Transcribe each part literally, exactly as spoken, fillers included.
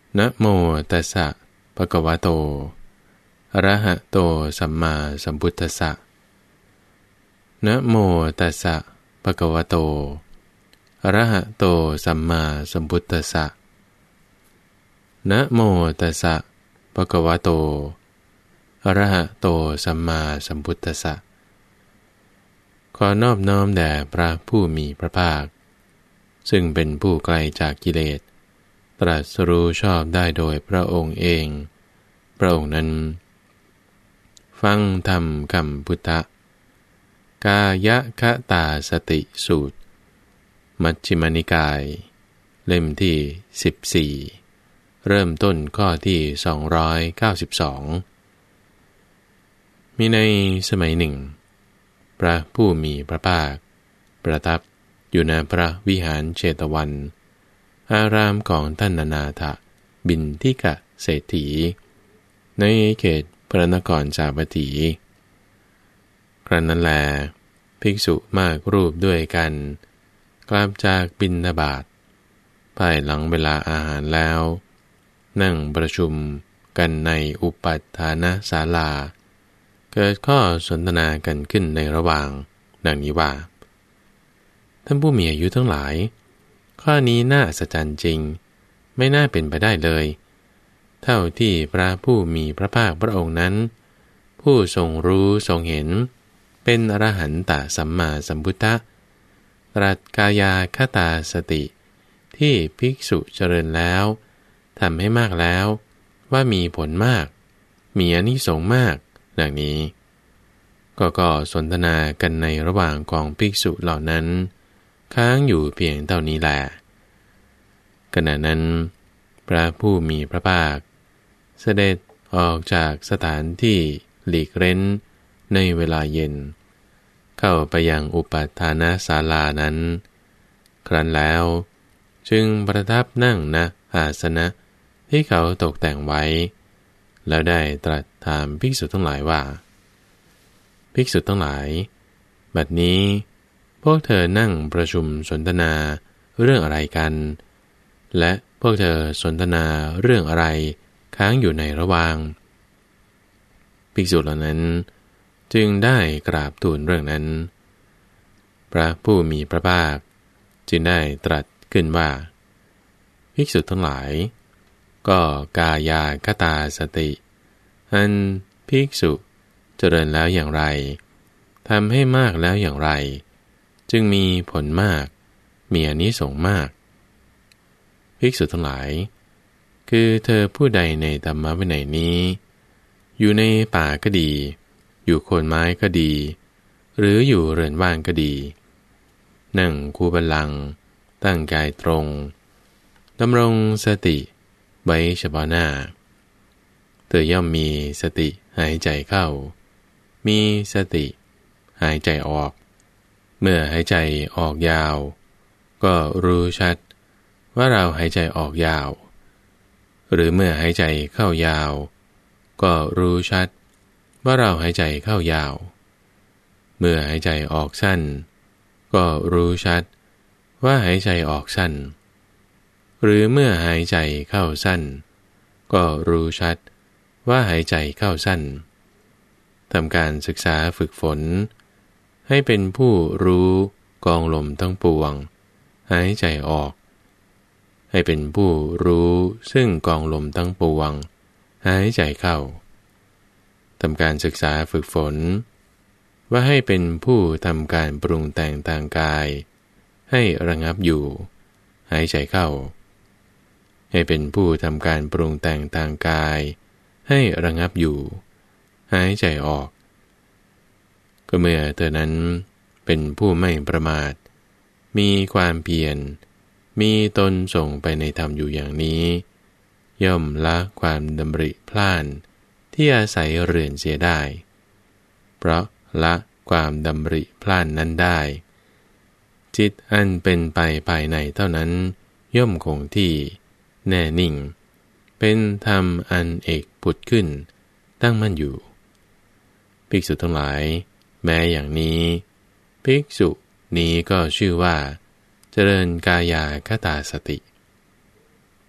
นะโมตัสสะภะคะวะโตอะระหะโตสัมมาสัมพุทธัสสะนะโมตัสสะภะคะวะโตอะระหะโตสัมมาสัมพุทธัสสะนะโมตัสสะภะคะวะโตอะระหะโตสัมมาสัมพุทธัสสะขอนอบน้อมแด่พระผู้มีพระภาคซึ่งเป็นผู้ไกลจากกิเลสตรัสรู้ชอบได้โดยพระองค์เองพระองค์นั้นฟังธรรมคำพุทธกายคตาสติสูตรมัชฌิมนิกายเล่มที่สิบสี่เริ่มต้นข้อที่สองร้อยเก้าสิบสองมีในสมัยหนึ่งพระผู้มีพระภาคประทับอยู่ณพระวิหารเชตวันอารามของท่านนาถบิณฑิกเศรษฐีในเขตพระนครสาวัตถีครั้นนั้นแลภิกษุมากรูปด้วยกันกลับจากบิณฑบาตภายหลังเวลาอาหารแล้วนั่งประชุมกันในอุปัฏฐานศาลาเกิดข้อสนทนากันขึ้นในระหว่างดังนี้ว่าท่านผู้มีอายุทั้งหลายข้อนี้น่าอัศจรรย์จริงไม่น่าเป็นไปได้เลยเท่าที่พระผู้มีพระภาคพระองค์นั้นผู้ทรงรู้ทรงเห็นเป็นอรหันตสัมมาสัมพุทธะตรัสกายคตาสติที่ภิกษุเจริญแล้วทำให้มากแล้วว่ามีผลมากมีอานิสงส์มากดังนี้ก็ก็สนทนากันในระหว่างกองภิกษุเหล่านั้นค้างอยู่เพียงเท่านี้แลขณะนั้นพระผู้มีพระภาคเสด็จออกจากสถานที่หลีกเร้นในเวลาเย็นเข้าไปยังอุปัฏฐานศาลานั้นครั้นแล้วจึงประทับนั่งณอาสนะที่เขาตกแต่งไว้แล้วได้ตรัสถามภิกษุทั้งหลายว่าภิกษุทั้งหลายบัดนี้พวกเธอนั่งประชุมสนทนาเรื่องอะไรกันและพวกเธอสนทนาเรื่องอะไรค้างอยู่ในระหว่างภิกษุเหล่านั้นจึงได้กราบทูลเรื่องนั้นพระผู้มีพระภาคจึงได้ตรัสขึ้นว่าภิกษุทั้งหลายก็กายคตาสติอันภิกษุเจริญแล้วอย่างไรทำให้มากแล้วอย่างไรจึงมีผลมากมีอานิสงส์มากภิกษุทั้งหลายคือเธอผู้ใดในธรรมวินัยนี้อยู่ในป่าก็ดีอยู่โคนไม้ก็ดีหรืออยู่เรือนว่างก็ดีนั่งคูบัลลังก์ตั้งกายตรงดำรงสติไว้เฉพาะหน้าเธอย่อมมีสติหายใจเข้ามีสติหายใจออกเมื่อหายใจออกยาวก็รู้ชัดว่าเราหายใจออกยาวหรือเมื่อหายใจเข้ายาวก็รู้ชัดว่าเราหายใจเข้ายาวเมื่อหายใจออกสั้นก็รู้ชัดว่าหายใจออกสั้นหรือเมื่อหายใจเข้าสั้นก็รู้ชัดว่าหายใจเข้าสั้นทำการศึกษาฝึกฝนให้เป็นผู้รู้กองลมทั้งปวงหายใจออกให้เป็นผู้รู้ซึ่งกองลมทั้งปวงหายใจเข้าทำการศึกษาฝึกฝนว่าให้เป็นผู้ทำการปรุงแต่งทางกายให้ระงับอยู่หายใจเข้าให้เป็นผู้ทำการปรุงแต่งทางกายให้ระงับอยู่หายใจออกก็เมื่อเธอนั้นเป็นผู้ไม่ประมาทมีความเพียรมีตนส่งไปในธรรมอยู่อย่างนี้ย่อมละความดำริพล่านที่อาศัยเรือนเสียได้เพราะละความดำริพล่านนั้นได้จิตอันเป็นไปภายในเท่านั้นย่อมคงที่แน่นิ่งเป็นธรรมอันเอกผุดขึ้นตั้งมั่นอยู่ภิกษุทั้งหลายแม้อย่างนี้ภิกษุนี้ก็ชื่อว่าเจริญกายคตาสติ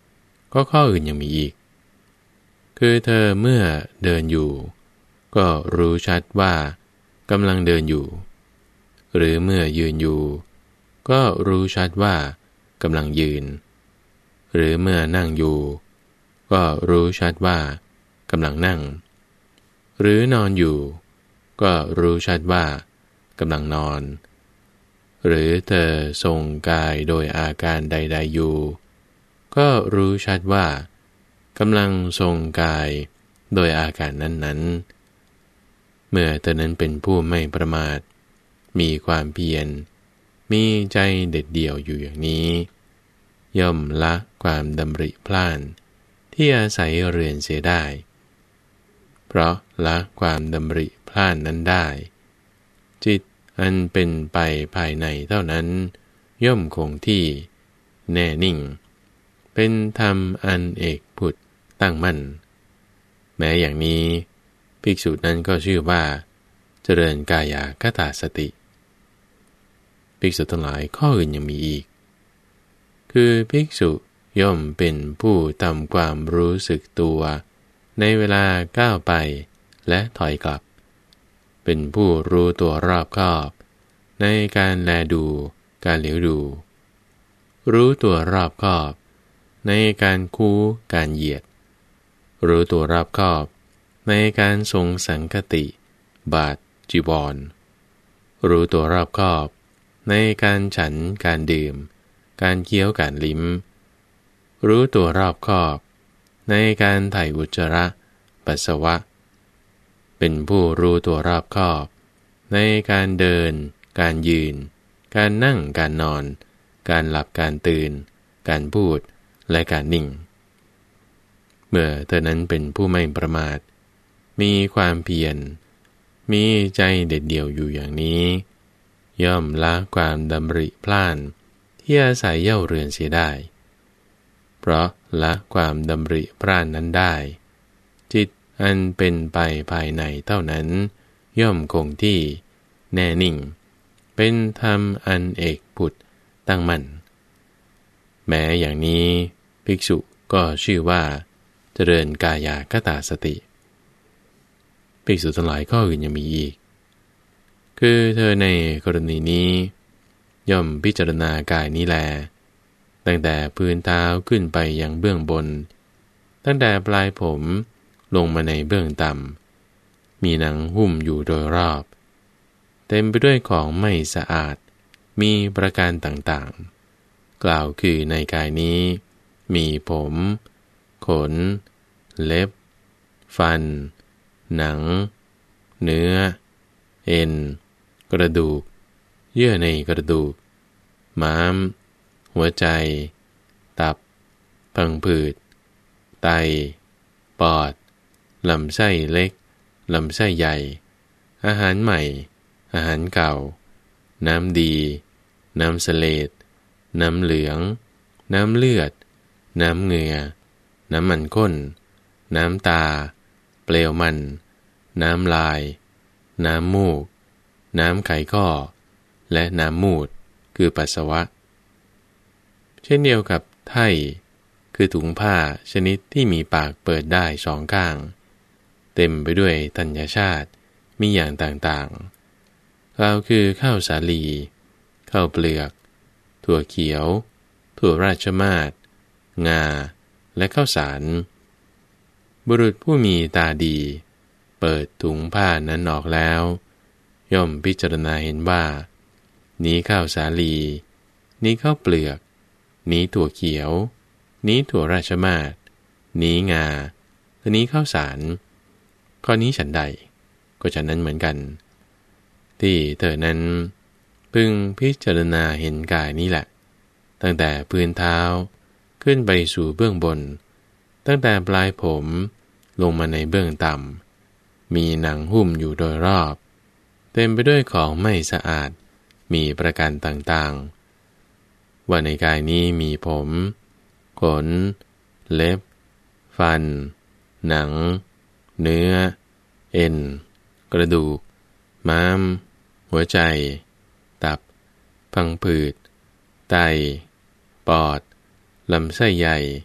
ก็ข้ออื่นยังมีอีกคือเธอเมื่อเดินอยู่ก็รู้ชัดว่ากำลังเดินอยู่หรือเมื่อยืนอยู่ก็รู้ชัดว่ากำลังยืนหรือเมื่อนั่งอยู่ก็รู้ชัดว่ากำลังนั่งหรือนอนอยู่ก็รู้ชัดว่ากำลังนอนหรือเธอทรงกายโดยอาการใดๆอยู่ก็รู้ชัดว่ากำลังทรงกายโดยอาการนั้นๆเมื่อเธอนั้นเป็นผู้ไม่ประมาทมีความเพียรมีใจเด็ดเดี่ยวอยู่อย่างนี้ย่อมละความดำริพล่านที่อาศัยเรือนเสียได้เพราะละความดำริพล่านนั้นได้จิตอันเป็นไปภายในเท่านั้นย่อมคงที่แน่นิ่งเป็นธรรมอันเอกผุดตั้งมั่นแม้อย่างนี้ภิกษุนั้นก็ชื่อว่าเจริญกายคตาสติภิกษุทั้งหลายข้ออื่นยังมีอีกคือภิกษุย่อมเป็นผู้ทำความรู้สึกตัวในเวลาก้าวไปและถอยกลับเป็นผู้รู้ตัวรอบคอบในการแลดูการเหลียวดูรู้ตัวรอบคอบในการคูการเหยียดรู้ตัวรอบคอบในการทรงสังคติบาทจีวรรู้ตัวรอบคอบในการฉันการดื่มการเคี้ยวการลิ้มรู้ตัวรอบคอบในการถ่ายอุจจาระปัสสาวะเป็นผู้รู้ตัวรอบคอบในการเดินการยืนการนั่งการนอนการหลับการตื่นการพูดและการนิ่งเมื่อเธอนั้นเป็นผู้ไม่ประมาทมีความเพียรมีใจเด็ดเดี่ยวอยู่อย่างนี้ย่อมละความดำริพล่านที่อาศัยเย่าเรือนเสียได้เพราะละความดำริพล่านนั้นได้จิตอันเป็นไปภายในเท่านั้นย่อมคงที่แน่นิ่งเป็นธรรมอันเอกผุดตั้งมั่นแม้อย่างนี้ภิกษุก็ชื่อว่าเจริญกายคตาสติภิกษุทั้งหลายข้ออื่นยังมีอีกคือเธอในกรณีนี้ย่อมพิจารณากายนี้แลตั้งแต่พื้นเท้าขึ้นไปยังเบื้องบนตั้งแต่ปลายผมลงมาในเบื้องต่ำมีหนังหุ้มอยู่โดยรอบเต็มไปด้วยของไม่สะอาดมีประการต่างๆกล่าวคือในกายนี้มีผมขนเล็บฟันหนังเนื้อเอ็นกระดูกเยื่อในกระดูกม้ามหัวใจตับพังผืดไตปอดลำไส้เล็กลำไส้ใหญ่อาหารใหม่อาหารเก่าน้ำดีน้ำเสลดน้ำเหลืองน้ำเลือดน้ำเหงื่อน้ำมันข้นน้ำตาเปลวมันน้ำลายน้ำมูกน้ำไขข้อและน้ำมูดคือปัสสาวะเช่นเดียวกับไถ่คือถุงผ้าชนิดที่มีปากเปิดได้สองข้างเต็มไปด้วยธัญชาติมีอย่างต่างๆกล่าวคือข้าวสาลีข้าวเปลือกถั่วเขียวถั่วราชมาศงาและข้าวสารบุรุษผู้มีตาดีเปิดถุงผ้านั้นออกแล้วย่อมพิจารณาเห็นว่านี้ข้าวสาลีนี้ข้าวเปลือกนี้ถั่วเขียวนี้ถั่วราชมาศนี้งาและนี้ข้าวสารข้อนี้ฉันใดก็ฉันนั้นเหมือนกันที่เธอนั้นพึงพิจารณาเห็นกายนี้แหละตั้งแต่พื้นเท้าขึ้นไปสู่เบื้องบนตั้งแต่ปลายผมลงมาในเบื้องต่ำมีหนังหุ้มอยู่โดยรอบเต็มไปด้วยของไม่สะอาดมีประการต่างๆว่าในกายนี้มีผมขนเล็บฟันหนังเนื้อเอ็นกระดูกม้ามหัวใจตับพังผืดไตปอดลำไส้ใหญ่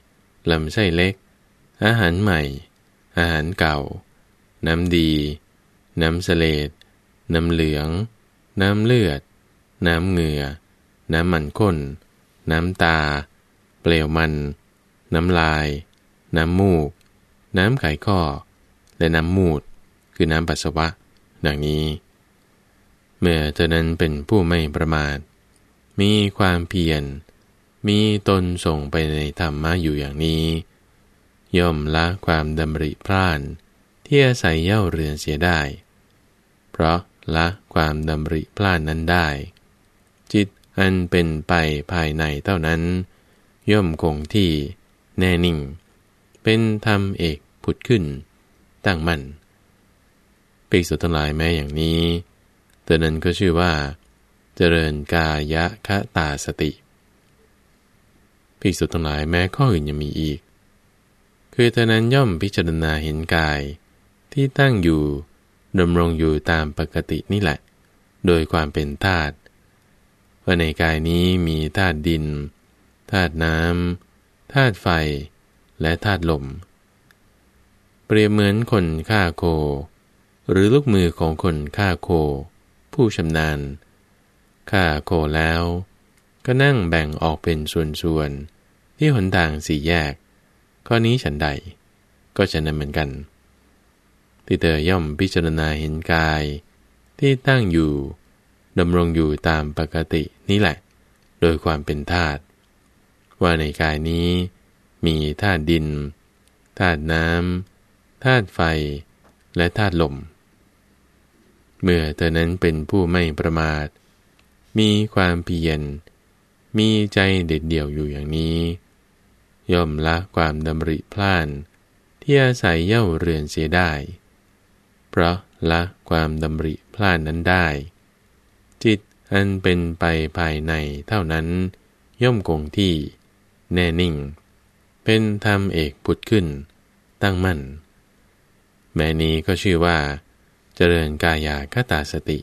ลำไส้เล็กอาหารใหม่อาหารเก่าน้ำดีน้ำเสลดน้ำเหลืองน้ำเลือดน้ำเหงื่อน้ำมันข้นน้ำตาเปลวมันน้ำลายน้ำมูกน้ำไขข้อและน้ำมูดคือน้ำปัสสาวะดังนี้เมื่อเธอนั้นเป็นผู้ไม่ประมาทมีความเพียรมีตนส่งไปในธรรมะอยู่อย่างนี้ย่อมละความดำริพร่านที่อาศัยเย่าเรือนเสียได้เพราะละความดำริพร่านนั้นได้จิตอันเป็นไปภายในเท่านั้นย่อมคงที่แน่นิ่งเป็นธรรมเอกผุดขึ้นตั้งมั่นภิกษุทั้งหลายแม้อย่างนี้เธอนั้นก็ชื่อว่าเจริญกายคตาสติภิกษุทั้งหลายแม้ข้ออื่นยังมีอีกคือเธอนั้นย่อมพิจารณาเห็นกายที่ตั้งอยู่ดำรงอยู่ตามปกตินี่แหละโดยความเป็นธาตุว่าในกายนี้มีธาตุดินธาตุน้ำธาตุไฟและธาตุลมเปรียบเหมือนคนฆ่าโคหรือลูกมือของคนฆ่าโคผู้ชำนาญฆ่าโคแล้วก็นั่งแบ่งออกเป็นส่วนๆที่หนทางสี่แยกข้อนี้ฉันใดก็ฉะนั้นเหมือนกันที่เธอย่อมพิจารณาเห็นกายที่ตั้งอยู่ดำรงอยู่ตามปกตินี่แหละโดยความเป็นธาตุว่าในกายนี้มีธาตุดินธาตุน้ำธาตุไฟและธาตุลมเมื่อเธอนั้นเป็นผู้ไม่ประมาทมีความเพียรมีใจเด็ดเดี่ยวอยู่อย่างนี้ย่อมละความดำริพล่านที่อาศัยเย่าเรือนเสียได้เพราะละความดำริพล่านนั้นได้จิตอันเป็นไปภายในเท่านั้นย่อมคงที่แน่นิ่งเป็นธรรมเอกผุดขึ้นตั้งมั่นแม้นี้ก็ชื่อว่าเจริญกายคตาสติ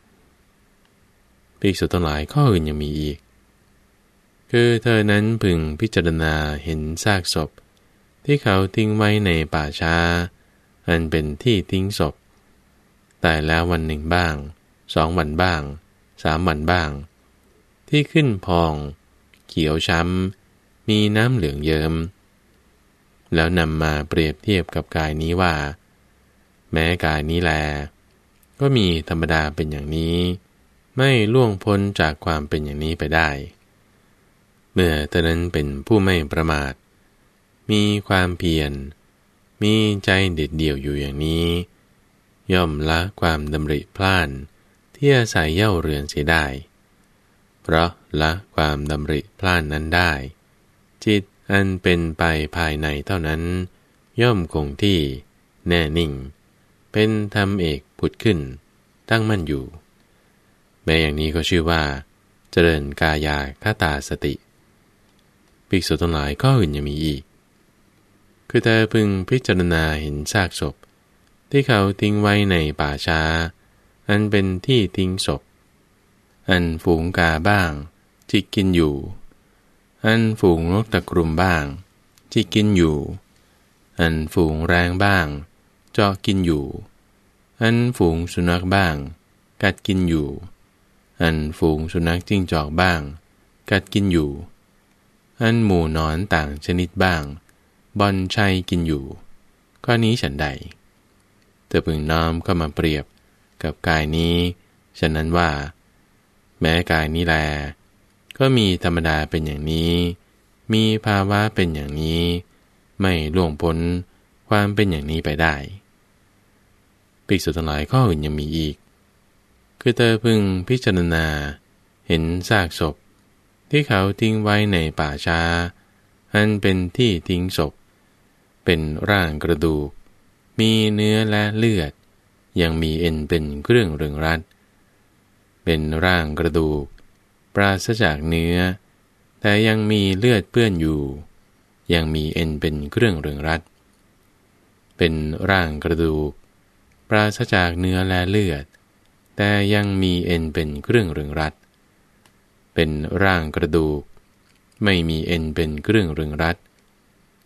ภิกษุทั้งหลายข้ออื่นยังมีอีกคือเธอนั้นพึงพิจารณาเห็นซากศพที่เขาทิ้งไว้ในป่าช้าอันเป็นที่ทิ้งศพแต่แล้ววันหนึ่งบ้างสองวันบ้างสามวันบ้างที่ขึ้นพองเขียวช้ำมีน้ำเหลืองเยิ้มแล้วนำมาเปรียบเทียบกับกายนี้ว่าแม้กายนี้แลก็มีธรรมดาเป็นอย่างนี้ไม่ล่วงพ้นจากความเป็นอย่างนี้ไปได้เมื่อเธอนั้นเป็นผู้ไม่ประมาทมีความเพียรมีใจเด็ดเดี่ยวอยู่อย่างนี้ย่อมละความดำริพล่านที่อาศัยเย่าเรือนเสียได้เพราะละความดำริพล่านนั้นได้จิตอันเป็นไปภายในเท่านั้นย่อมคงที่แน่นิ่งเป็นธรรมเอกผุดขึ้นตั้งมั่นอยู่แม้อย่างนี้ก็ชื่อว่าเจริญกายคตาสติภิกษุทั้งหลายข้ออื่นยังมีอีกคือเธอพึงพิจารณาเห็นซากศพที่เขาทิ้งไว้ในป่าช้าอันเป็นที่ทิ้งศพอันฝูงกาบ้างจิกกินอยู่อันฝูงนกตะกรุมบ้างจิกกินอยู่อันฝูงแรงบ้างเจาะกินอยู่อันฝูงสุนัขบ้างกัดกินอยู่อันฝูงสุนัขจิ้งจอกบ้างกัดกินอยู่อันหมู่นอนต่างชนิดบ้างบอนชัยกินอยู่ข้อนี้ฉันใดเธอพึงน้อมเข้ามาเปรียบกับกายนี้ฉะนั้นว่าแม้กายนี้แลก็มีธรรมดาเป็นอย่างนี้มีภาวะเป็นอย่างนี้ไม่ล่วงพ้นความเป็นอย่างนี้ไปได้ภิกษุทั้งหลายข้ออื่นยังมีอีกคือเธอพึงพิจารณาเห็นซากศพที่เขาทิ้งไว้ในป่าช้าอันเป็นที่ทิ้งศพเป็นร่างกระดูกมีเนื้อและเลือดยังมีเอ็นเป็นเครื่องรึงรัดเป็นร่างกระดูกปราศจากเนื้อแต่ยังมีเลือดเปื้อนอยู่ยังมีเอ็นเป็นเครื่องรึงรัดเป็นร่างกระดูกปราศจากเนื้อและเลือดแต่ยังมีเอ็นเป็นเครื่องรึงรัดเป็นร่างกระดูกไม่มีเอ็นเป็นเครื่องรึงรัด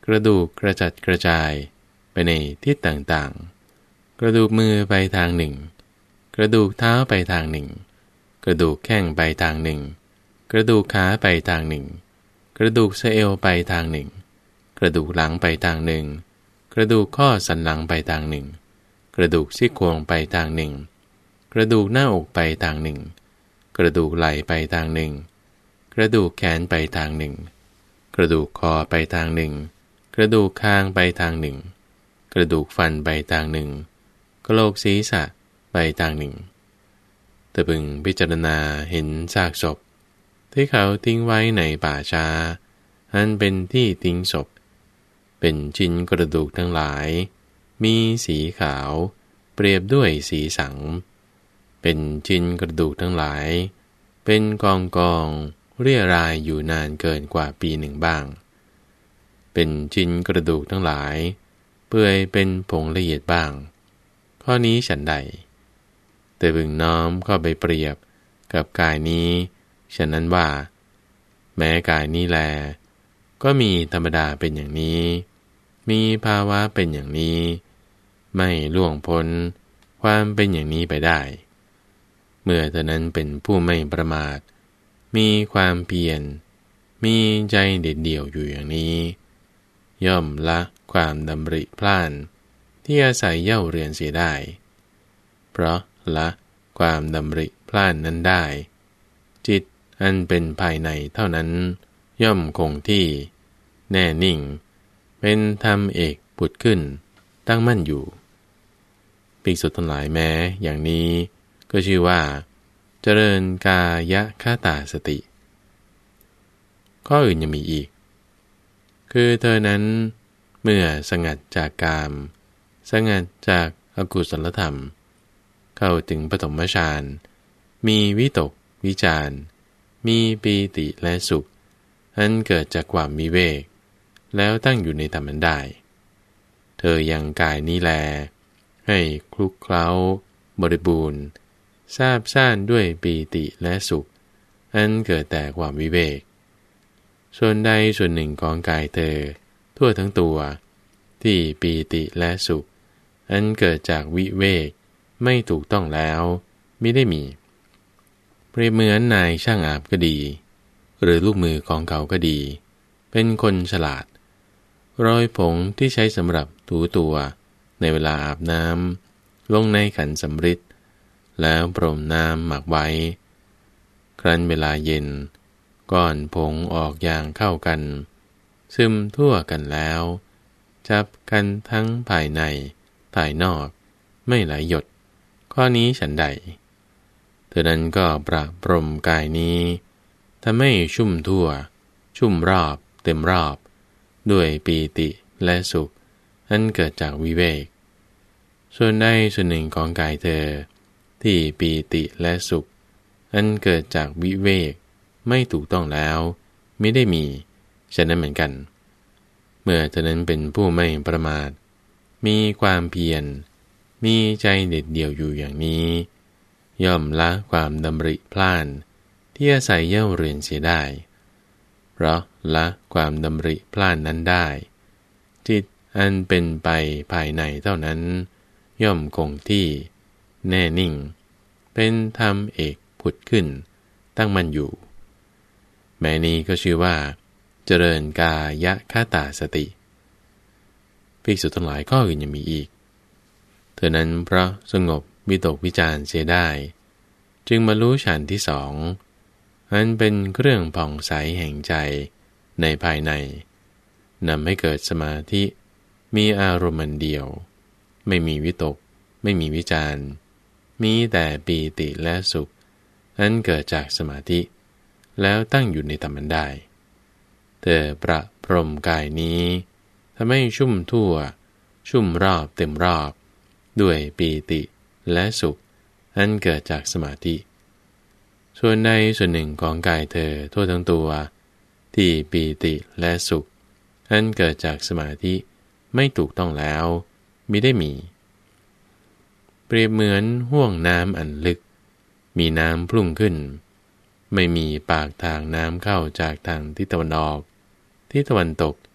กระดูกกระจัดกระจายไปในทิศต่างๆกระดูกมือไปทางหนึ่งกระดูกเท้าไปทางหนึ่งกระดูกแข้งไปทางหนึ่งกระดูกขาไปทางหนึ่งกระดูกสะเอวไปทางหนึ่งกระดูกหลังไปทางหนึ่งกระดูกข้อสันหลังไปทางหนึ่งกระดูกซี่โครงไปทางหนึ่งกระดูกหน้าอกไปทางหนึ่งกระดูกไหล่ไปทางหนึ่งกระดูกแขนไปทางหนึ่งกระดูกคอไปทางหนึ่งกระดูกคางไปทางหนึ่งกระดูกฟันไปทางหนึ่งกะโหลกศีรษะไปทางหนึ่งเธอพึงพิจารณาเห็นซากศพที่เขาทิ้งไว้ในป่าช้าอันเป็นที่ทิ้งศพเป็นชิ้นกระดูกทั้งหลายมีสีขาวเปรียบด้วยสีสังเป็นชิ้นกระดูกทั้งหลายเป็นกองกองเรี่ยรายอยู่นานเกินกว่าปีหนึ่งบ้างเป็นชิ้นกระดูกทั้งหลายเปื่อยเป็นผงละเอียดบ้างข้อนี้ฉันใดแต่พึงน้อมเข้าไปเปรียบกับกายนี้ฉะนั้นว่าแม้กายนี้แลก็มีธรรมดาเป็นอย่างนี้มีภาวะเป็นอย่างนี้ไม่ล่วงพ้นความเป็นอย่างนี้ไปได้เมื่อเธอนั้นเป็นผู้ไม่ประมาทมีความเพียรมีใจเด็ดเดี่ยวอยู่อย่างนี้ย่อมละความดำริพล่านที่อาศัยเย่าเรือนเสียได้เพราะละความดำริพล่านนั้นได้จิตอันเป็นภายในเท่านั้นย่อมคงที่แน่นิ่งเป็นธรรมเอกผุดขึ้นตั้งมั่นอยู่ภิกษุทั้งหลายแม้อย่างนี้ก็ชื่อว่าเจริญกายคตาสติข้ออื่นยังมีอีกคือเธอนั้นเมื่อสงัดจากกามสงัดจากอกุศลธรรมเข้าถึงปฐมฌานมีวิตกวิจารมีปีติและสุขอันเกิดจากความวิเวกแล้วตั้งอยู่ในธรรมนั้นได้เธอยังกายนี้แลให้คลุกเคล้าบริบูรณ์ซาบซ่านด้วยปีติและสุขอันเกิดแต่ความวิเวกส่วนใดส่วนหนึ่งของกายเธอทั่วทั้งตัวที่ปีติและสุขอันเกิดจากวิเวกไม่ถูกต้องแล้วมิได้มีเปรียบเหมือนนายช่างอาบก็ดีหรือลูกมือของเขาก็ดีเป็นคนฉลาดโรยผงที่ใช้สำหรับถูตัวในเวลาอาบน้ำลงในขันสำริดแล้วพรมน้ำหมักไว้ครั้นเวลาเย็นก้อนผงออกอย่างเข้ากันซึมทั่วกันแล้วจับกันทั้งภายในภายนอกไม่ไหลหยดข้อนี้ฉันใดเธอนั้นก็ประพรมกายนี้ทำให้ชุ่มทั่วชุ่มรอบเต็มรอบด้วยปีติและสุขอันเกิดจากวิเวกส่วนใดส่วนหนึ่งของกายเธอที่ปีติและสุขอันเกิดจากวิเวกไม่ถูกต้องแล้วไม่ได้มีฉะนั้นเหมือนกันเมื่อเธอนั้นเป็นผู้ไม่ประมาทมีความเพียรมีใจเด็ดเดี่ยวอยู่อย่างนี้ย่อมละความดำริพล่านที่อาศัยเย่าเรือนเสียได้เพราะละความดำริพล่านนั้นได้จิตอันเป็นไปภายในเท่านั้นย่อมคงที่แน่นิ่งเป็นธรรมเอกผุดขึ้นตั้งมั่นอยู่แม้นี้ก็ชื่อว่าเจริญกายคตาสติภิกษุทั้งหลายข้ออื่นยังมีอีกเธอนั้นเพราะสงบวิตกวิจารเสียได้จึงบรรลุฌานที่สองอันเป็นเครื่องผ่องใสแห่งใจในภายในนำให้เกิดสมาธิมีอารมณ์เดียวไม่มีวิตกไม่มีวิจารมีแต่ปีติและสุขอันเกิดจากสมาธิแล้วตั้งอยู่ในธรรมได้เธอประพรมกายนี้ทำให้ชุ่มทั่วชุ่มรอบเต็มรอบด้วยปีติและสุขอันเกิดจากสมาธิส่วนใดส่วนหนึ่งของกายเธอทั่วทั้งตัวที่ปีติและสุขอันเกิดจากสมาธิไม่ถูกต้องแล้วมิได้มีเปรียบเหมือนห้วงน้ำอันลึกมีน้ำพุ่งขึ้นไม่มีปากทางน้ำเข้าจากทางทิศตะวันออกทิศตะวันตก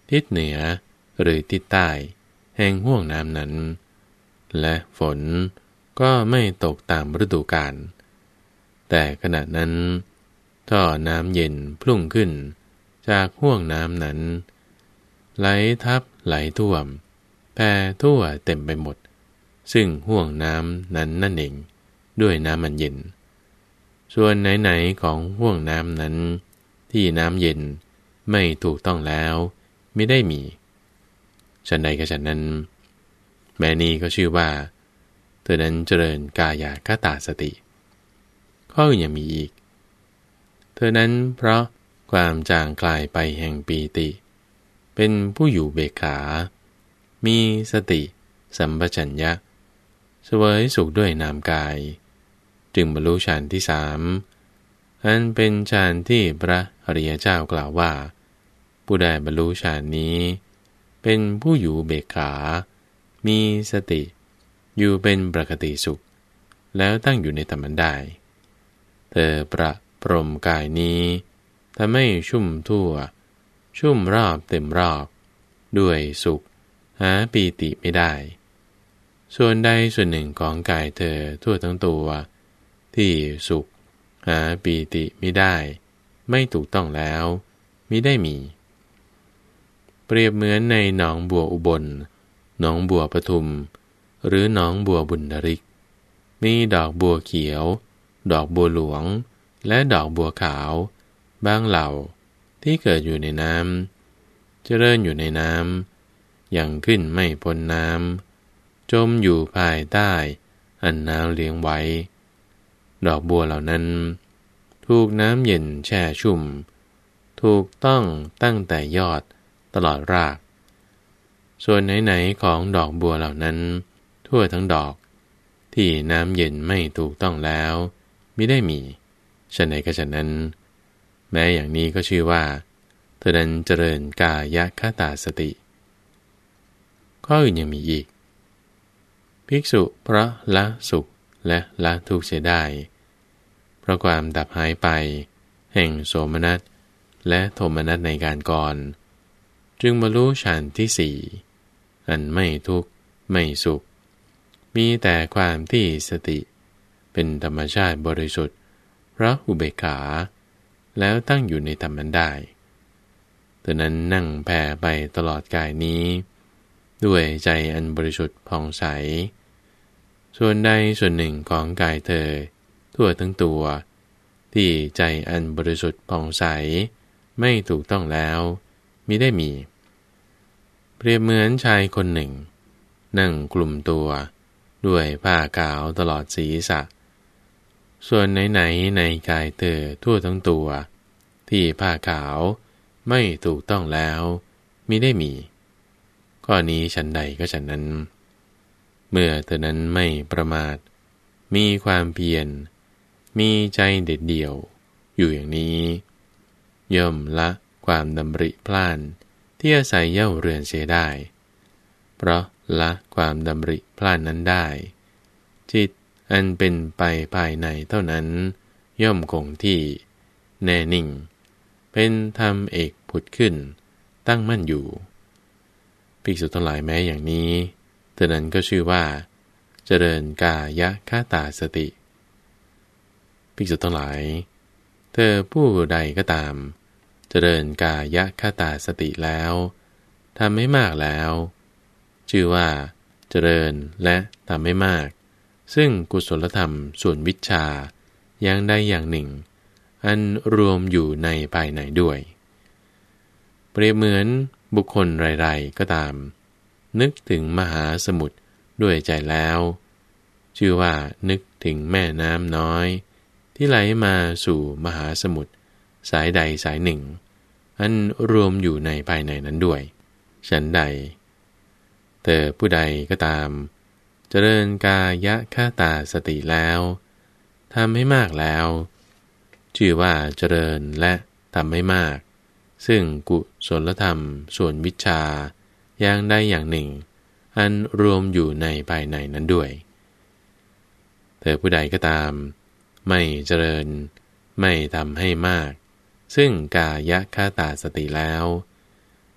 ทิศเหนือหรือทิศใต้แห่งห้วงน้ำนั้นและฝนก็ไม่ตกตามฤดูกาลแต่ขณะนั้นท่อน้ำเย็นพุ่งขึ้นจากห้วงน้ำนั้นไหลทับไหลท่วมแผ่ทั่วเต็มไปหมดซึ่งห้วงน้ำนั้นนั่นเองด้วยน้ำมันเย็นส่วนไหนๆของห้วงน้ำนั้นที่น้ำเย็นไม่ถูกต้องแล้วไม่ได้มีฉันใดก็ฉันนั้นแม่นี้ก็ชื่อว่าเธอนั้นเจริญกายคตาสติข้ออื่นยังมีอีกเธอนั้นเพราะความจางคลายไปแห่งปีติเป็นผู้อยู่เบกขามีสติสัมปชัญญะเสวยสุขด้วยนามกายจึงบรรลุฌานที่สามอันเป็นฌานที่พระอริยเจ้ากล่าวว่าผู้ใดบรรลุฌานนี้เป็นผู้อยู่เบกขามีสติอยู่เป็นปกติสุขแล้วตั้งอยู่ในธรรมได้เธอประพรมกายนี้ทำให้ชุ่มทั่วชุ่มรอบเต็มรอบด้วยสุขหาปีติไม่ได้ส่วนใดส่วนหนึ่งของกายเธอทั่วทั้งตัวที่สุขหาปีติไม่ได้ไม่ถูกต้องแล้วมิได้มีเปรียบเหมือนในหนองบัวอุบลหนองบัวปทุมหรือหนองบัวบุญนริกมีดอกบัวเขียวดอกบัวหลวงและดอกบัวขาวบางเหล่าที่เกิดอยู่ในน้ำเจริญอยู่ในน้ำยังขึ้นไม่พ้นน้ำจมอยู่ภายใต้อันน้ำเลี้ยงไว้ดอกบัวเหล่านั้นถูกน้ำเย็นแช่ชุ่มถูกต้องตั้งแต่ยอดตลอดรากส่วนไหนๆของดอกบัวเหล่านั้นทั่วทั้งดอกที่น้ำเย็นไม่ถูกต้องแล้วมิได้มีฉะไหนก็ฉะนั้นแม้อย่างนี้ก็ชื่อว่าเธอนั้นเจริญกายคตาสติข้ออื่นยังมีอีกภิกษุเพราะละสุขและละทุกข์เสียได้เพราะความดับหายไปแห่งโสมนัสและโทมนัสในการก่อนจึงบรรลุฌานที่สี่อันไม่ทุกข์ไม่สุขมีแต่ความที่สติเป็นธรรมชาติบริสุทธิ์เพราะอุเบกขาแล้วตั้งอยู่ในธรรมนั้นได้เธอนั้นนั่งแผ่ไปตลอดกายนี้ด้วยใจอันบริสุทธิ์ผ่องใสส่วนใดส่วนหนึ่งของกายเธอทั่วทั้งตัวที่ใจอันบริสุทธิ์ผ่องใสไม่ถูกต้องแล้วมิได้มีเปรียบเหมือนชายคนหนึ่งนั่งกลุ่มตัวด้วยผ้ากาวตลอดศีรษะส่วนไหนๆในกายเธอทั่วทั้งตัวที่ผ้าขาวไม่ถูกต้องแล้วมิได้มีข้อนี้ฉันใดก็ฉันนั้นเมื่อเธอนั้นไม่ประมาทมีความเพียรมีใจเด็ดเดี่ยวอยู่อย่างนี้ย่อมละความดำริพล่านที่อาศัยเย่าเรือนเสียได้เพราะละความดำริพล่านนั้นได้จิตอันเป็นไปภายในเท่านั้นย่อมคงที่แน่นิ่งเป็นธรรมเอกผุดขึ้นตั้งมั่นอยู่ภิกษุทั้งหลายแม้อย่างนี้เธอนั้นก็ชื่อว่าเจริญกายคตาสติภิกษุทั้งหลายเธอผู้ใดก็ตามเจริญกายคตาสติแล้วทำให้มากแล้วชื่อว่าเจริญและทำให้มากซึ่งกุศลธรรมส่วนวิชาอย่างใดอย่างหนึ่งอันรวมอยู่ในภายในด้วยเปรียบเหมือนบุคคลไรๆก็ตามนึกถึงมหาสมุทรด้วยใจแล้วชื่อว่านึกถึงแม่น้ำน้อยที่ไหลมาสู่มหาสมุทรสายใดสายหนึ่งอันรวมอยู่ในภายในนั้นด้วยฉันใดเธอผู้ใดก็ตามเจริญกายคตาสติแล้วทำให้มากแล้วชื่อว่าเจริญและทำให้มากซึ่งกุศลธรรมส่วนวิชาอย่างใดอย่างหนึ่งอันรวมอยู่ในภายในนั้นด้วยเธอผู้ใดก็ตามไม่เจริญไม่ทำให้มากซึ่งกายคตาสติแล้ว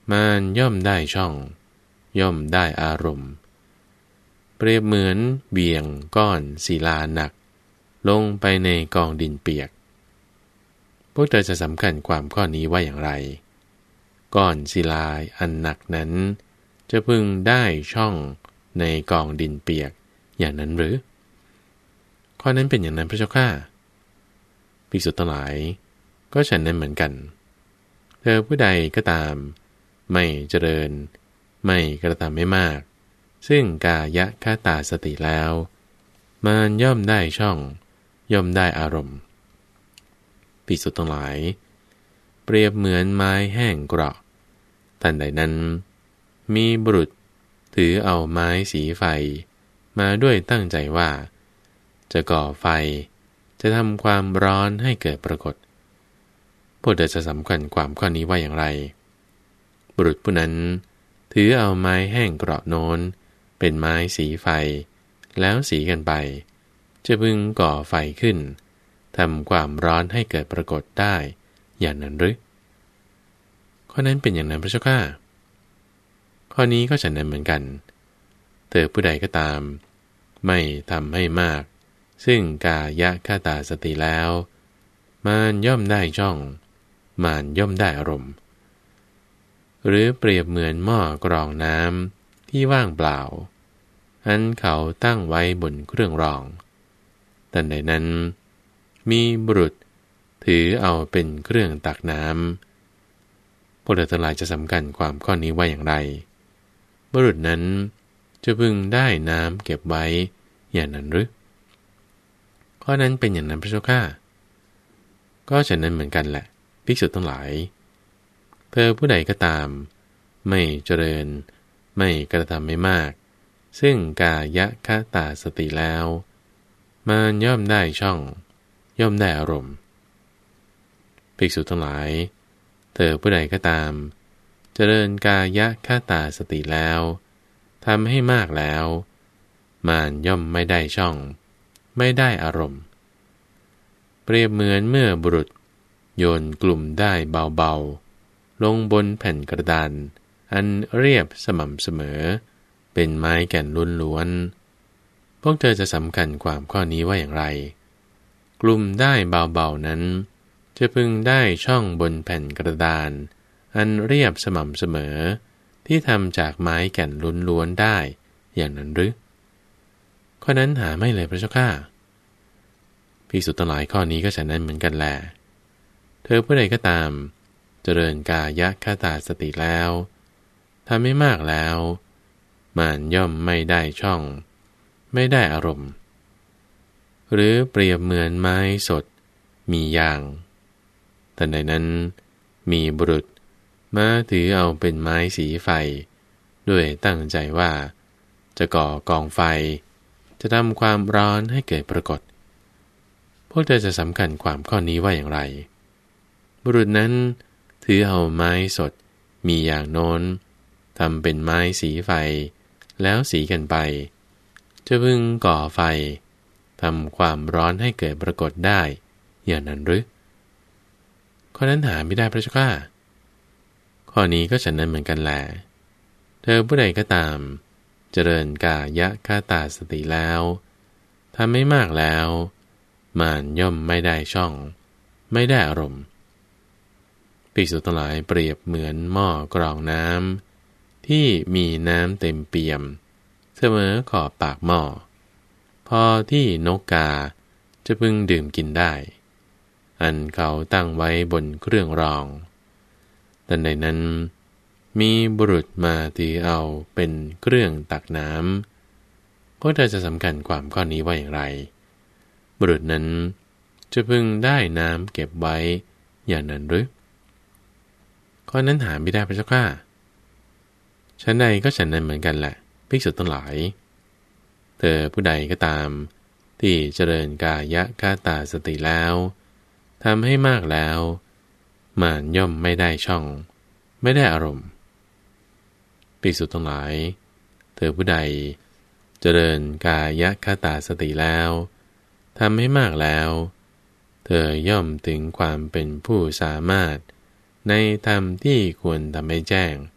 มารย่อมได้ช่องย่อมได้อารมณ์เปรียบเหมือนเบี่ยงก้อนศิลาหนักลงไปในกองดินเปียกพวกเธอจะสำคัญความข้อนี้ว่าอย่างไรก้อนศิลาอันหนักนั้นจะพึงได้ช่องในกองดินเปียกอย่างนั้นหรือข้อนั้นเป็นอย่างนั้นพระเจ้าข้าภิกษุทั้งหลายก็ฉันนั้นเหมือนกันเธอผู้ใดก็ตามไม่เจริญไม่กระทำให้มากซึ่งกายคตาสติแล้วมารย่อมได้ช่องย่อมได้อารมณ์ภิกษุทั้งหลายเปรียบเหมือนไม้แห้งเกราะท่านใดนั้นมีบุรุษถือเอาไม้สีไฟมาด้วยตั้งใจว่าจะก่อไฟจะทำความร้อนให้เกิดปรากฏพวกเธอจะสำคัญความข้อนี้ว่าอย่างไรบุรุษผู้นั้นถือเอาไม้แห้งเกราะโน้นเป็นไม้สีไฟแล้วสีกันไปจะพึงก่อไฟขึ้นทำความร้อนให้เกิดปรากฏได้อย่างนั้นหรือข้อนั้นเป็นอย่างนั้นพระเจ้าข้าข้อนี้ก็ฉันนั้นเหมือนกันเธอผู้ใดก็ตามไม่ทำให้มากซึ่งกายคตาสติแล้วมารย่อมได้ช่องมารย่อมได้อารมณ์หรือเปรียบเหมือนหม้อกรองน้ำที่ว่างเปล่าอันเขาตั้งไว้บนเครื่องรองแต่ในนั้นมีบุรุษถือเอาเป็นเครื่องตักน้ำพวกเธอทั้งหลายจะสำคัญความข้อนี้ว่าอย่างไรบุรุษนั้นจะพึงได้น้ำเก็บไว้อย่างนั้นหรือข้อนั้นเป็นอย่างนั้นพระเจ้าข้าก็ฉะนั้นเหมือนกันแหละภิกษุทั้งหลายเธอผู้ใดก็ตามไม่เจริญไม่กระทำไม่มากซึ่งกายคตาสติแล้วมารย่อมได้ช่องย่อมได้อารมณ์ภิกษุทั้งหลายเธอผู้ใดก็ตามเจริญกายคตาสติแล้วทำให้มากแล้วมารย่อมไม่ได้ช่องไม่ได้อารมณ์เปรียบเหมือนเมื่อบุรุษโยนกลุ่มได้เบาๆลงบนแผ่นกระดานอันเรียบสม่ำเสมอเป็นไม้แก่นล้วนๆพวกเธอจะสำคัญความข้อนี้ว่าอย่างไรกลุ่มได้เบาๆนั้นจะพึงได้ช่องบนแผ่นกระดานอันเรียบสม่ำเสมอที่ทำจากไม้แก่นล้วนๆได้อย่างนั้นหรือข้อนั้นหาไม่เลยพระเจ้าข้าภิกษุทั้งหลายข้อนี้ก็ฉะนั้นเหมือนกันแลเธอผู้ใดก็ตามเจริญกายคตาสติแล้วทำไม่มากแล้วมารย่อมไม่ได้ช่องไม่ได้อารมณ์หรือเปรียบเหมือนไม้สดมียางแต่ในนั้นมีบุรุษมาถือเอาเป็นไม้สีไฟด้วยตั้งใจว่าจะก่อกองไฟจะทำความร้อนให้เกิดปรากฏพวกเธอจะสำคัญความข้อนี้ว่าอย่างไรบุรุษนั้นถือเอาไม้สดมีอย่างโน้นทำเป็นไม้สีไฟแล้วสีกันไปจะพึงก่อไฟทำความร้อนให้เกิดปรากฏได้อย่างนั้นหรือข้อนั้นหาไม่ได้พระเจ้าข้าข้อนี้ก็ฉันนั้นเหมือนกันแลเธอผู้ใดก็ตามเจริญกายคตาสติแล้วทำไม่มากแล้วมารย่อมไม่ได้ช่องไม่ได้อารมณ์ภิกษุทั้งหลายเปรียบเหมือนหม้อกรองน้ำที่มีน้ำเต็มเปี่ยมเสมอขอบปากหม้อพอที่นกกาจะพึงดื่มกินได้อันเขาตั้งไว้บนเครื่องรองแต่ในนั้นมีบุรุษมาถือเอาเป็นเครื่องตักน้ำพวกเธอจะสำคัญความข้อนี้ว่าอย่างไรบุรุษนั้นจะพึงได้น้ำเก็บไว้อย่างนั้นหรือข้อนั้นหาไม่ได้พระเจ้าข้าฉันใดก็ฉันนั้นเหมือนกันแหละภิกษุทั้งหลายเธอผู้ใดก็ตามที่เจริญกายคตาสติแล้วทำให้มากแล้วมารย่อมไม่ได้ช่องไม่ได้อารมณ์ภิกษุทั้งหลายเธอผู้ใดเจริญกายคตาสติแล้วทำให้มากแล้วเธอย่อมถึงความเป็นผู้สามารถในธรรมที่ควรทำให้แจ้ง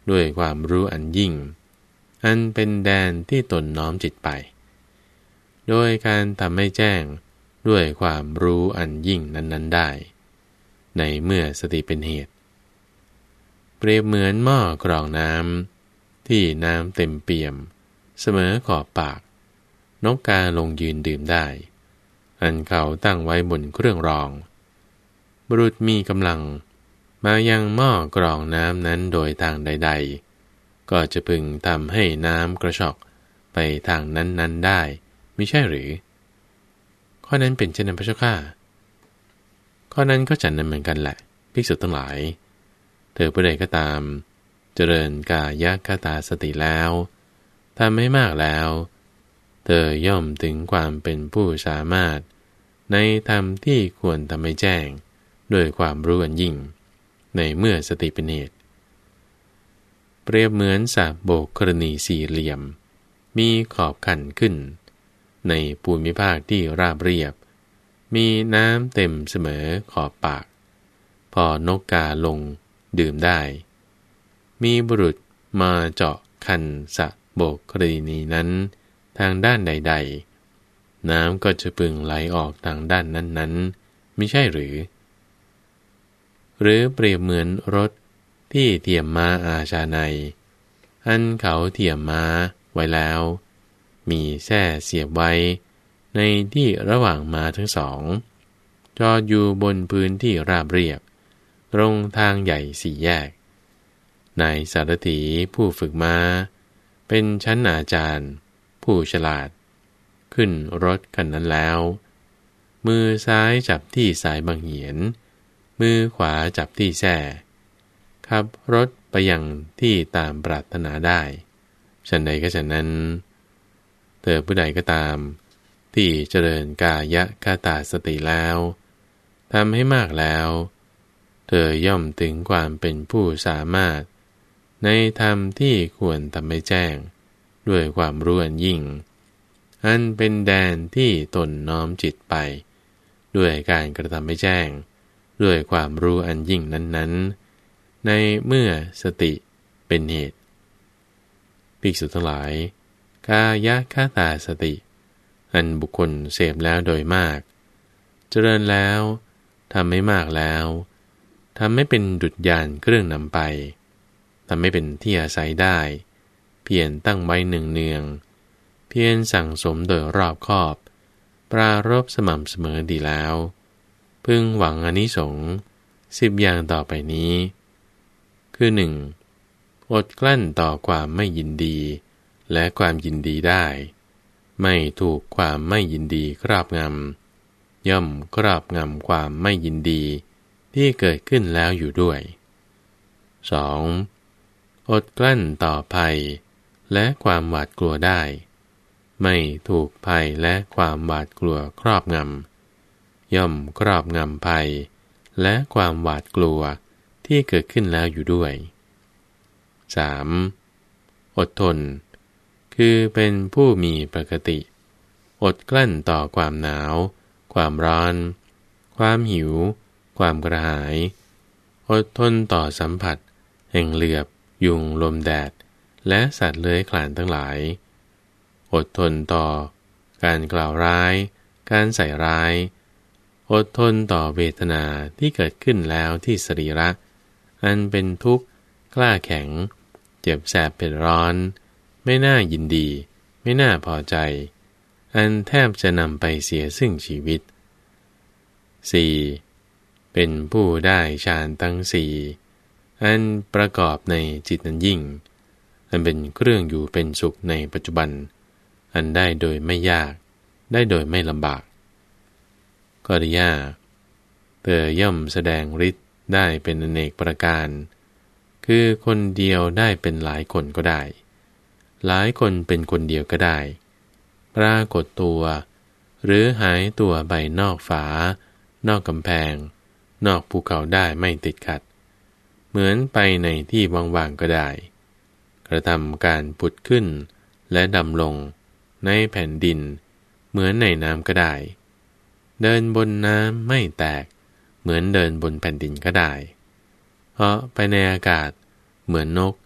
ด้วยความรู้อันยิ่งอันเป็นแดนที่ตนน้อมจิตไปโดยการทำให้แจ้งด้วยความรู้อันยิ่งนั้นๆได้ในเมื่อสติเป็นเหตุเปรียบเหมือนหม้อกรองน้ำที่น้ำเต็มเปี่ยมเสมอขอบปากนกกาลงยืนดื่มได้อันเขาตั้งไว้บนเครื่องรองบุรุษมีกำลังมายังหม้อกรองน้ำนั้นโดยทางใดๆก็จะพึงทำให้น้ำกระชอกไปทางนั้นๆได้มิใช่หรือข้อนั้นเป็นเช่นนั้นพระเจ้าข้าข้อนั้นก็ฉันนั้นเหมือนกันแหละภิกษุทั้งหลายเธอผู้ใดก็ตามเจริญกายคตาสติแล้วทำให้มากแล้วเธอย่อมถึงความเป็นผู้สามารถในธรรมที่ควรทำให้แจ้งด้วยความรู้อันยิ่งในเมื่อสติเป็นเหตุเปรียบเหมือนสระโบกกรณีสี่เหลี่ยมมีขอบขันขึ้นในภูมิภาคที่ราบเรียบมีน้ำเต็มเสมอขอบปากพอนกกาลงดื่มได้มีบุรุษมาเจาะคันสระโบกกรณีนั้นทางด้านใดๆน้ำก็จะพึงไหลออกทางด้านนั้นๆมิใช่หรือหรือเปรียบเหมือนรถที่เทียมม้าอาชาในอันเขาเทียมม้าไว้แล้วมีแส้เสียบไว้ในที่ระหว่างม้าทั้งสองจอดอยู่บนพื้นที่ราบเรียบตรงทางใหญ่สี่แยกนายสารถีผู้ฝึกม้าเป็นชั้นอาจารย์ผู้ฉลาดขึ้นรถคันนั้นแล้วมือซ้ายจับที่สายบังเหียนมือขวาจับที่แส้ขับรถไปยังที่ตามปรารถนาได้ฉันใดก็ฉันนั้นเธอผู้ใดก็ตามที่เจริญกายคตาสติแล้วทำให้มากแล้วเธอย่อมถึงความเป็นผู้สามารถในธรรมที่ควรทำให้แจ้งด้วยความรู้อันยิ่งอันเป็นแดนที่ตนน้อมจิตไปด้วยการกระทำให้แจ้งด้วยความรู้อันยิ่งนั้นๆในเมื่อสติเป็นเหตุภิกษุทั้งหลายกายคตาสติอันบุคคลเสพแล้วโดยมากเจริญแล้วทำให้มากแล้วทำให้เป็นดุจยานเครื่องนำไปทำให้เป็นที่อาศัยได้เพียรตั้งไว้เนืองๆเพียรสั่งสมโดยรอบคอบปรารภสม่ำเสมอดีแล้วพึงหวังอานิสงส์สิบอย่างต่อไปนี้คือหนึ่งอดกลั้นต่อความไม่ยินดีและความยินดีได้ไม่ถูกความไม่ยินดีครอบงำย่อมครอบงำความไม่ยินดีที่เกิดขึ้นแล้วอยู่ด้วย สอง. อดกลั้นต่อภัยและความหวาดกลัวได้ไม่ถูกภัยและความหวาดกลัวครอบงำย่อมครอบงำภัยและความหวาดกลัวที่เกิดขึ้นแล้วอยู่ด้วย สาม. อดทนคือเป็นผู้มีปกติอดกลั้นต่อความหนาวความร้อนความหิวความกระหายอดทนต่อสัมผัสแห่งเหลือบยุงลมแดดและสัตว์เลื้อยคลานทั้งหลายอดทนต่อการกล่าวร้ายการใส่ร้ายอดทนต่อเวทนาที่เกิดขึ้นแล้วที่สรีระอันเป็นทุกข์กล้าแข็งเจ็บแสบเผ็ดร้อนไม่น่ายินดีไม่น่าพอใจอันแทบจะนำไปเสียซึ่งชีวิต สี่. เป็นผู้ได้ฌานทั้งสี่อันประกอบในจิตนั้นยิ่งอันเป็นเครื่องอยู่เป็นสุขในปัจจุบันอันได้โดยไม่ยากได้โดยไม่ลำบากก็ได้ยากเธอย่อมแสดงฤทธิ์ได้เป็นอเนกประการคือคนเดียวได้เป็นหลายคนก็ได้หลายคนเป็นคนเดียวก็ได้ปรากฏตัวหรือหายตัวไปนอกฝานอกกำแพงนอกภูเขาได้ไม่ติดขัดเหมือนไปในที่ว่างๆก็ได้กระทำการผุดขึ้นและดำลงในแผ่นดินเหมือนในน้ำก็ได้เดินบนน้ำไม่แตกเหมือนเดินบนแผ่นดินก็ได้เพราะไปในอากาศเหมือนนก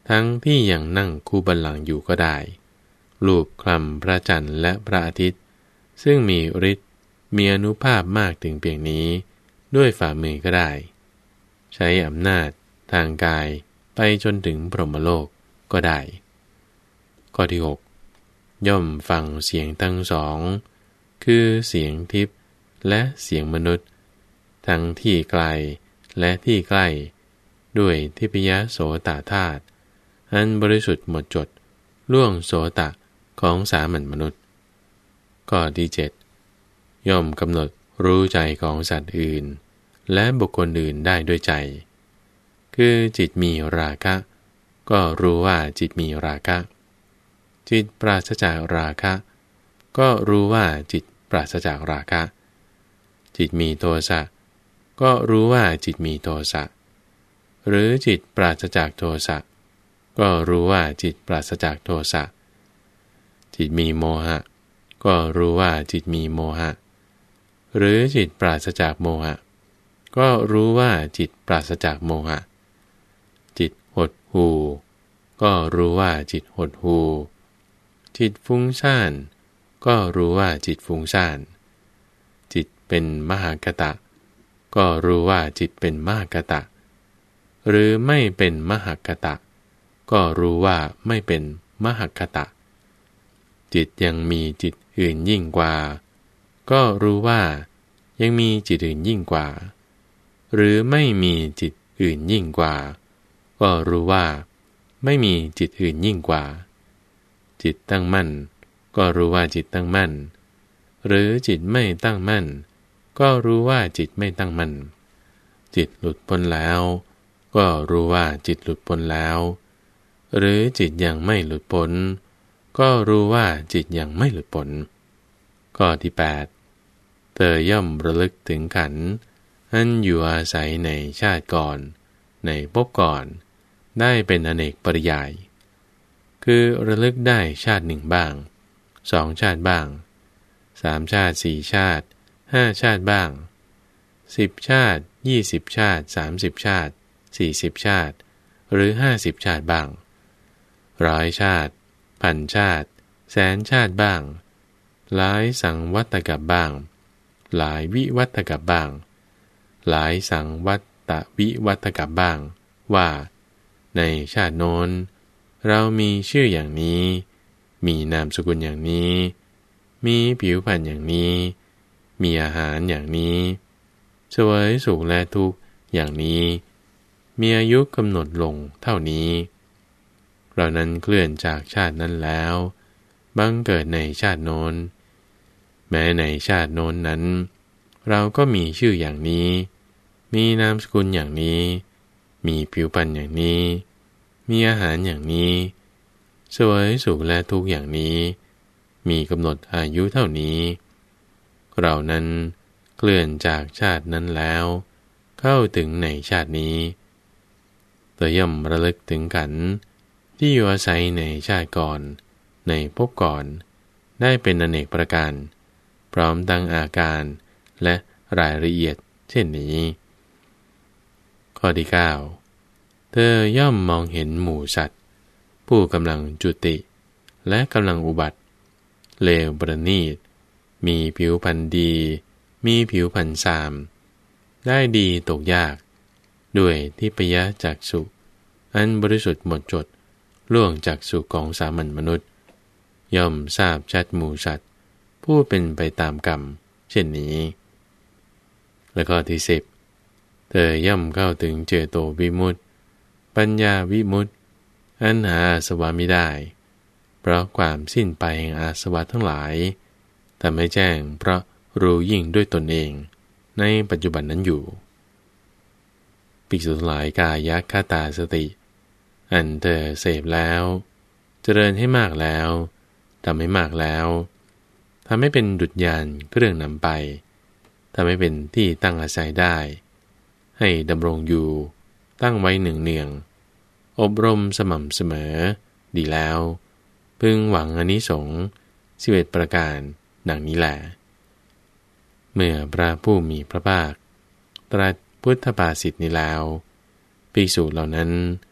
ทั้งที่ยังนั่งคู่บัลลังก์อยู่ก็ได้ลูบคลำพระจันทร์และพระอาทิตย์ซึ่งมีฤทธิ์มีอานุภาพมากถึงเพียงนี้ด้วยฝ่ามือก็ได้ใช้อำนาจทางกายไปจนถึงพรหมโลกก็ได้ข้อที่หกย่อมฟังเสียงทั้งสองคือเสียงทิพย์และเสียงมนุษย์ทั้งที่ไกลและที่ใกล้ด้วยทิพยโสตธาตุอันบริสุทธิ์หมดจดล่วงโสตะของสามัญมนุษย์ข้อที่เจ็ดย่อมกำหนดรู้ใจของสัตว์อื่นและบุคคลอื่นได้ด้วยใจคือจิตมีราคะก็รู้ว่าจิตมีราคะจิตปราศจากราคะก็รู้ว่าจิตปราศจากราคะจิตมีโทสะก็รู้ว่าจิตมีโทสะหรือจิตปราศจากโทสะก็รู้ว่าจิตปราศจากโทสะจิตมีโมหะก็รู้ว่าจิตมีโมหะหรือจิตปราศจากโมหะก็รู้ว่าจิตปราศจากโมหะจิตหดหู่ก็รู้ว่าจิตหดหู่จิตฟุ้งซ่านก็รู้ว่าจิตฟุ้งซ่านจิตเป็นมหากตะก็รู้ว่าจิตเป็นมหากตะหรือไม่เป็นมหากตะก็รู้ว่าไม่เป็นมหากตะจิตยังมีจิตอื่นยิ่งกว่าก็รู้ว่ายังมีจิตอื่นยิ่งกว่าหรือไม่มีจิตอื่นยิ่งกว่าก็รู้ว่าไม่มีจิตอื่นยิ่งกว่าจิตตั้งมั่นก็รู้ว่าจิตตั้งมั่นหรือจิตไม่ตั้งมั่นก็รู้ว่าจิตไม่ตั้งมั่นจิตหลุดพ้นแล้วก็รู้ว่าจิตหลุดพ้นแล้วหรือจิตยังไม่หลุดพ้นก็รู้ว่าจิตยังไม่หลุดพ้นข้อที่แปดเธอย่อมระลึกถึงขันธ์อันอยู่อาศัยในชาติก่อนในภพก่อนได้เป็นอเนกปริยายคือระลึกได้ชาติหนึ่งบ้างสองชาติบ้างสามชาติสี่ชาติห้าชาติบ้างสิบชาติยี่สิบชาติสามสิบชาติสี่สิบชาติหรือห้าสิบชาติบ้างร้อยชาติพันชาติแสนชาติบ้างหลายสังวัตกับบ้างหลายวิวัตกับบ้างหลายสังวัตวิวัตกับบ้างว่าในชาติโน้นเรามีชื่ออย่างนี้มีนามสกุลอย่างนี้มีผิวพรรณอย่างนี้มีอาหารอย่างนี้เสวยสุขและทุกข์อย่างนี้มีอายุกำหนดลงเท่านี้เรานั้นเคลื่อนจากชาตินั้นแล้วบังเกิดในชาติโน้นแม้ในชาติโน้นนั้นเราก็มีชื่ออย่างนี้มีนามสกุลอย่างนี้มีผิวพรรณอย่างนี้มีอาหารอย่างนี้เสวยสุขและทุกข์อย่างนี้มีกำหนดอายุเท่านี้เรานั้นเคลื่อนจากชาตินั้นแล้วเข้าถึงในชาตินี้เธอย่อมระลึกถึงขันธ์ที่อยู่อาศัยในชาติก่อนในภพก่อนได้เป็นอเนกประการพร้อมตั้งอาการและรายละเอียดเช่นนี้ข้อที่เก้าเธอย่อมมองเห็นหมู่สัตว์ผู้กำลังจุติและกำลังอุบัติเลวประณีตมีผิวพรรณดีมีผิวพรรณทรามได้ดีตกยากด้วยทิพยจักษุอันบริสุทธิ์หมดจดล่วงจักษุของสามัญมนุษย์ย่อมทราบชัดหมู่สัตว์ผู้เป็นไปตามกรรมเช่นนี้และข้อที่สิบเธอย่อมเข้าถึงเจโตวิมุตติปัญญาวิมุตติอันหาอาสวะมิได้เพราะความสิ้นไปแห่งอาสวะทั้งหลายทำให้แจ้งเพราะรู้ยิ่งด้วยตนเองในปัจจุบันนั้นอยู่ภิกษุทั้งหลายกายคตาสติอันเธอเสพแล้วเจริญให้มากแล้วทำให้มากแล้วทำให้เป็นดุจยานเครื่องนำไปทำให้เป็นที่ตั้งอาศัยได้ให้ดำรงอยู่ตั้งไว้หนึ่งเนืองอบรมสม่ำเสมอดีแล้วพึงหวังอานิสงส์สิบเอ็ดประการดังนี้แหละเมื่อพระผู้มีพระภาคตรัสพุทธภาษิตนี้แล้วภิกษุเหล่านั้น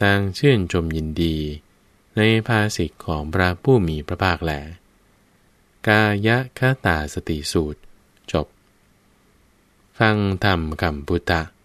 ต่างชื่นชมยินดีในภาษิตของพระผู้มีพระภาคแลกายคตาสติสูตรจบฟังธรรมคำพุทธ